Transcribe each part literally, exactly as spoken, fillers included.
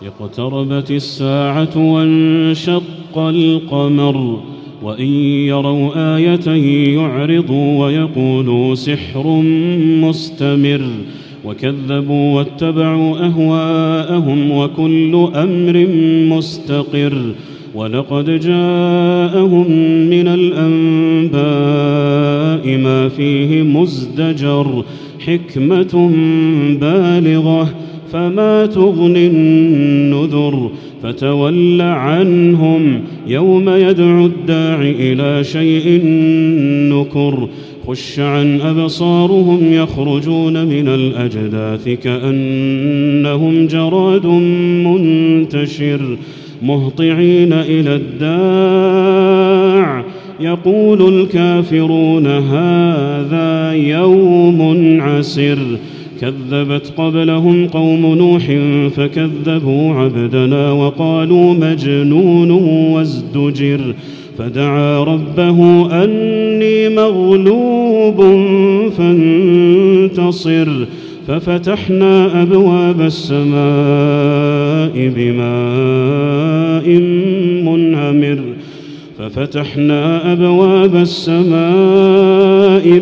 اقتربت الساعة وانشق القمر وإن يروا آية يعرضوا ويقولوا سحر مستمر وكذبوا واتبعوا أهواءهم وكل أمر مستقر ولقد جاءهم من الأنباء ما فيه مزدجر حكمة بالغة فما تغني النذر فتول عنهم يوم يدعو الداع إلى شيء نكر خش عن أبصارهم يخرجون من الأجداث كأنهم جراد منتشر مهطعين إلى الداع يقول الكافرون هذا يوم عسر كذبت قبلهم قوم نوح فكذبوا عبدنا وقالوا مجنون وازدجر فدعا ربه أني مغلوب فانتصر ففتحنا أبواب السماء بماء منهمر ففتحنا أبواب السماء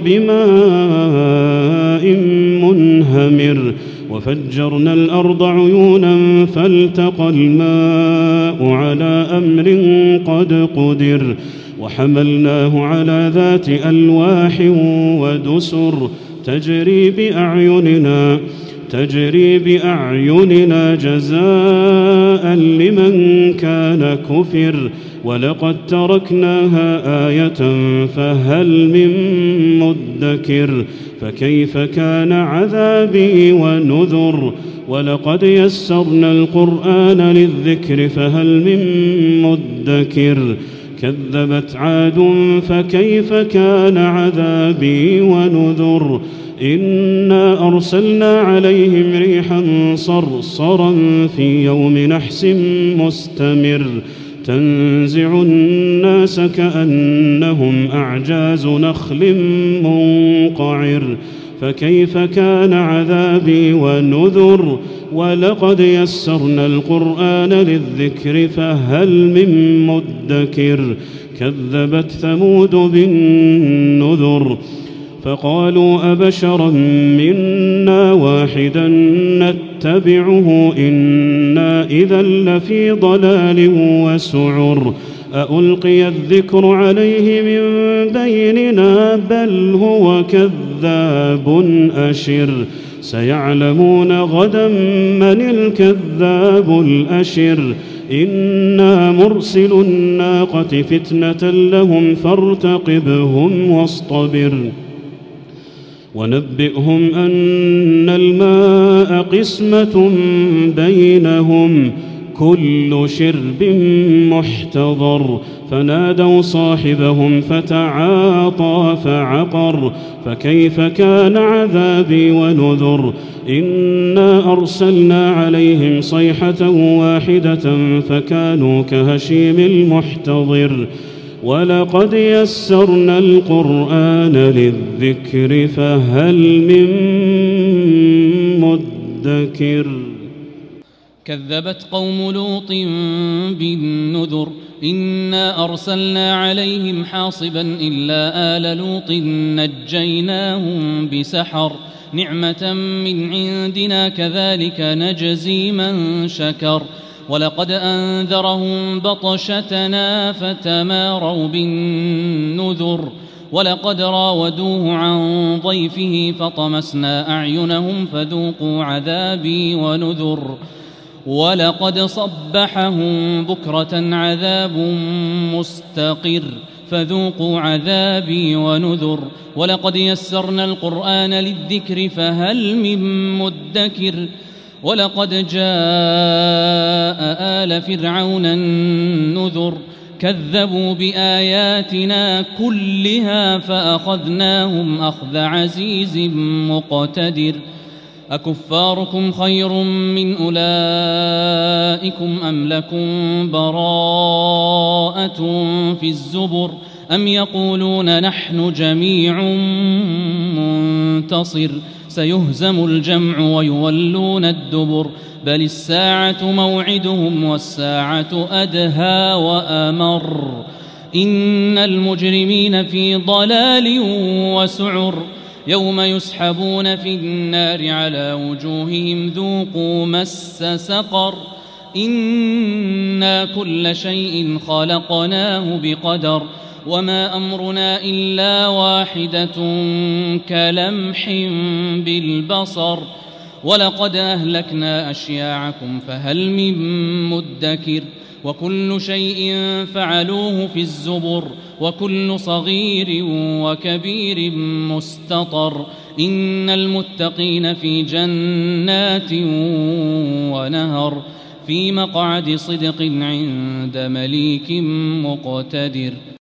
بماء منهمر وفجرنا الأرض عيونا فالتقى الماء على أمر قد قدر وحملناه على ذات ألواح ودسر تجري بأعيننا تجري بأعيننا جزاء لمن كان كفر ولقد تركناها آية فهل من مدكر فكيف كان عذابي ونذر ولقد يسرنا القرآن للذكر فهل من مدكر كذبت عاد فكيف كان عذابي ونذر إنا أرسلنا عليهم ريحا صرصرا في يوم نحس مستمر تنزع الناس كأنهم أعجاز نخل منقعر فكيف كان عذابي ونذر ولقد يسرنا القرآن للذكر فهل من مدكر كذبت ثمود بالنذر فقالوا أبشرا منا واحدا نتبعه إنا إذا لفي ضلال وسعر أألقي الذكر عليه من بيننا بل هو كذاب أشر سيعلمون غدا من الكذاب الأشر إنا مرسل الناقة فتنة لهم فارتقبهم واصطبر ونبئهم أن الماء قسمة بينهم كل شرب محتضر فنادوا صاحبهم فتعاطى فعقر فكيف كان عذابي ونذر إنا أرسلنا عليهم صيحة واحدة فكانوا كهشيم المحتضر ولقد يسرنا القرآن للذكر فهل من مدكر كذبت قوم لوط بالنذر إنا أرسلنا عليهم حاصبا إلا آل لوط نجيناهم بسحر نعمة من عندنا كذلك نجزي من شكر ولقد أنذرهم بطشتنا فتماروا بالنذر ولقد راودوه عن ضيفه فطمسنا أعينهم فذوقوا عذابي ونذر ولقد صبحهم بكرة عذاب مستقر فذوقوا عذابي ونذر ولقد يسرنا القرآن للذكر فهل من مدكر ولقد جاء آل فرعون النذر كذبوا بآياتنا كلها فأخذناهم أخذ عزيز مقتدر أكفاركم خير من أولئكم أم لكم براءة في الزبر أم يقولون نحن جميع منتصر سيهزم الجمع ويولون الدبر بل الساعة موعدهم والساعة أدهى وأمر إن المجرمين في ضلال وسعر يوم يسحبون في النار على وجوههم ذوقوا مس سقر إنا كل شيء خلقناه بقدر وما أمرنا إلا واحدة كلمح بالبصر ولقد أهلكنا أشياعكم فهل من مدكر وكل شيء فعلوه في الزبر وكل صغير وكبير مستطر إن المتقين في جنات ونهر في مقعد صدق عند مليك مقتدر.